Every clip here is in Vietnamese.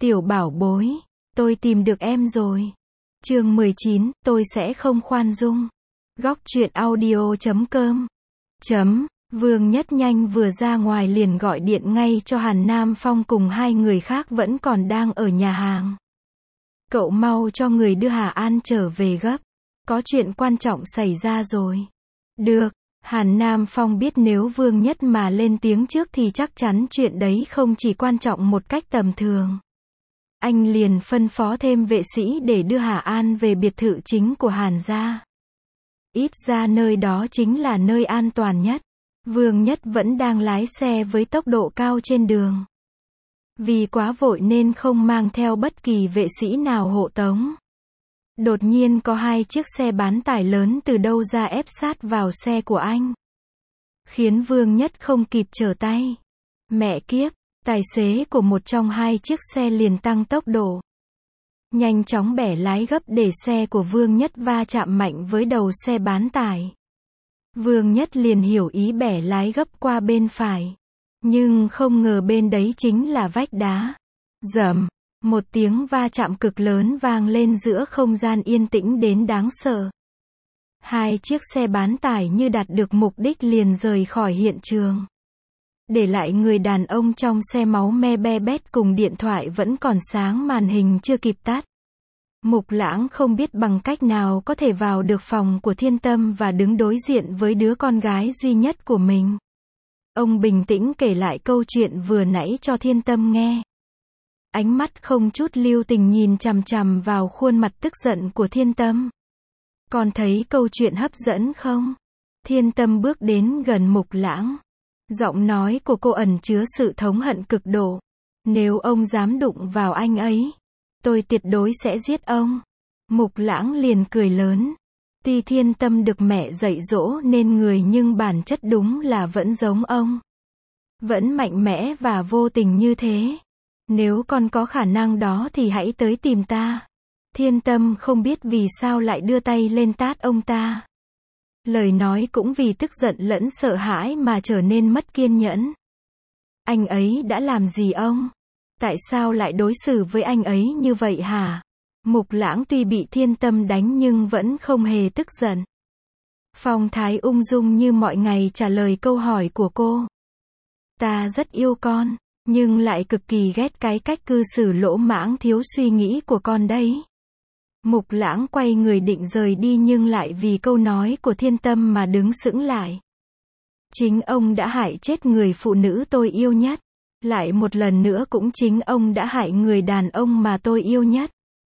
Tiểu bảo bối, tôi tìm được em rồi. Chương 19, tôi sẽ không khoan dung. Góc truyện audio.com. Vương Nhất Nhanh vừa ra ngoài liền gọi điện ngay cho Hàn Nam Phong cùng hai người khác vẫn còn đang ở nhà hàng. Cậu mau cho người đưa Hà An trở về gấp. Có chuyện quan trọng xảy ra rồi. Được. Hàn Nam Phong biết nếu Vương Nhất mà lên tiếng trước thì chắc chắn chuyện đấy không chỉ quan trọng một cách tầm thường. Anh liền phân phó thêm vệ sĩ để đưa Hà An về biệt thự chính của Hàn gia. Ít ra nơi đó chính là nơi an toàn nhất. Vương Nhất vẫn đang lái xe với tốc độ cao trên đường. Vì quá vội nên không mang theo bất kỳ vệ sĩ nào hộ tống. Đột nhiên có hai chiếc xe bán tải lớn từ đâu ra ép sát vào xe của anh. Khiến Vương Nhất không kịp trở tay. Mẹ kiếp, tài xế của một trong hai chiếc xe liền tăng tốc độ. Nhanh chóng bẻ lái gấp để xe của Vương Nhất va chạm mạnh với đầu xe bán tải. Vương Nhất liền hiểu ý bẻ lái gấp qua bên phải. Nhưng không ngờ bên đấy chính là vách đá. Rầm. Một tiếng va chạm cực lớn vang lên giữa không gian yên tĩnh đến đáng sợ. Hai chiếc xe bán tải như đạt được mục đích liền rời khỏi hiện trường. Để lại người đàn ông trong xe máu me be bét cùng điện thoại vẫn còn sáng màn hình chưa kịp tắt. Mục Lãng không biết bằng cách nào có thể vào được phòng của Thiên Tâm và đứng đối diện với đứa con gái duy nhất của mình. Ông bình tĩnh kể lại câu chuyện vừa nãy cho Thiên Tâm nghe. Ánh mắt không chút lưu tình nhìn chằm chằm vào khuôn mặt tức giận của Thiên Tâm. Con thấy câu chuyện hấp dẫn không? Thiên Tâm bước đến gần Mục Lãng. Giọng nói của cô ẩn chứa sự thống hận cực độ. Nếu ông dám đụng vào anh ấy, tôi tuyệt đối sẽ giết ông. Mục Lãng liền cười lớn. Tuy Thiên Tâm được mẹ dạy dỗ nên người nhưng bản chất đúng là vẫn giống ông. Vẫn mạnh mẽ và vô tình như thế. Nếu con có khả năng đó thì hãy tới tìm ta. Thiên Tâm không biết vì sao lại đưa tay lên tát ông ta. Lời nói cũng vì tức giận lẫn sợ hãi mà trở nên mất kiên nhẫn. Anh ấy đã làm gì ông? Tại sao lại đối xử với anh ấy như vậy hả? Mục Lãng tuy bị Thiên Tâm đánh nhưng vẫn không hề tức giận. Phong thái ung dung như mọi ngày trả lời câu hỏi của cô. Ta rất yêu con, nhưng lại cực kỳ ghét cái cách cư xử lỗ mãng thiếu suy nghĩ của con đấy. Mục Lãng quay người định rời đi nhưng lại vì câu nói của Thiên Tâm mà đứng sững lại. Chính ông đã hại chết người phụ nữ tôi yêu nhất. Lại một lần nữa cũng chính ông đã hại người đàn ông mà tôi yêu nhất.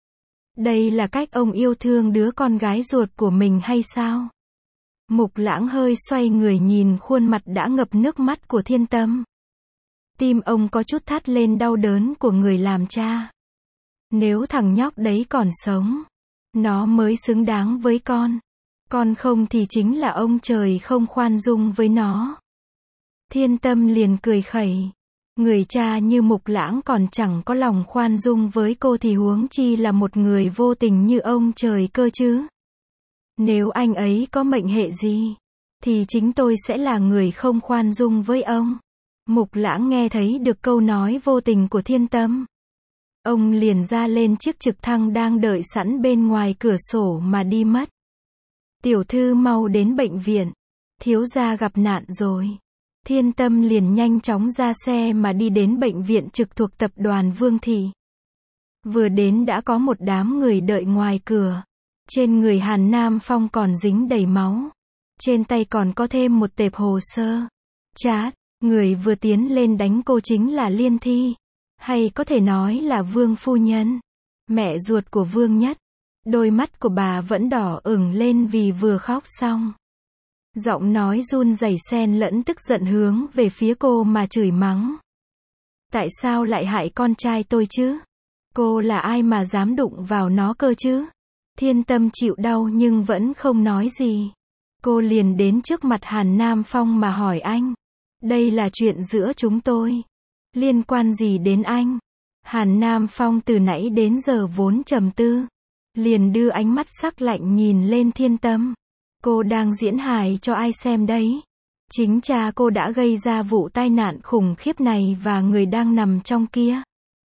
Đây là cách ông yêu thương đứa con gái ruột của mình hay sao? Mục Lãng hơi xoay người nhìn khuôn mặt đã ngập nước mắt của Thiên Tâm. Tim ông có chút thắt lên đau đớn của người làm cha. Nếu thằng nhóc đấy còn sống, nó mới xứng đáng với con. Còn không thì chính là ông trời không khoan dung với nó. Thiên Tâm liền cười khẩy. Người cha như Mục Lãng còn chẳng có lòng khoan dung với cô thì huống chi là một người vô tình như ông trời cơ chứ. Nếu anh ấy có mệnh hệ gì, thì chính tôi sẽ là người không khoan dung với ông. Mục Lãng nghe thấy được câu nói vô tình của Thiên Tâm. Ông liền ra lên chiếc trực thăng đang đợi sẵn bên ngoài cửa sổ mà đi mất. Tiểu thư mau đến bệnh viện. Thiếu gia gặp nạn rồi. Thiên Tâm liền nhanh chóng ra xe mà đi đến bệnh viện trực thuộc tập đoàn Vương Thị. Vừa đến đã có một đám người đợi ngoài cửa. Trên người Hàn Nam Phong còn dính đầy máu. Trên tay còn có thêm một tệp hồ sơ. Chát, người vừa tiến lên đánh cô chính là Liên Thi. Hay có thể nói là Vương phu nhân. Mẹ ruột của Vương Nhất. Đôi mắt của bà vẫn đỏ ửng lên vì vừa khóc xong. Giọng nói run rẩy xen lẫn tức giận hướng về phía cô mà chửi mắng. Tại sao lại hại con trai tôi chứ? Cô là ai mà dám đụng vào nó cơ chứ? Thiên Tâm chịu đau nhưng vẫn không nói gì. Cô liền đến trước mặt Hàn Nam Phong mà hỏi anh. Đây là chuyện giữa chúng tôi. Liên quan gì đến anh? Hàn Nam Phong từ nãy đến giờ vốn trầm tư. Liền đưa ánh mắt sắc lạnh nhìn lên Thiên Tâm. Cô đang diễn hài cho ai xem đấy? Chính cha cô đã gây ra vụ tai nạn khủng khiếp này và người đang nằm trong kia.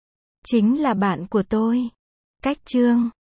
chính là bạn của tôi. Cách chương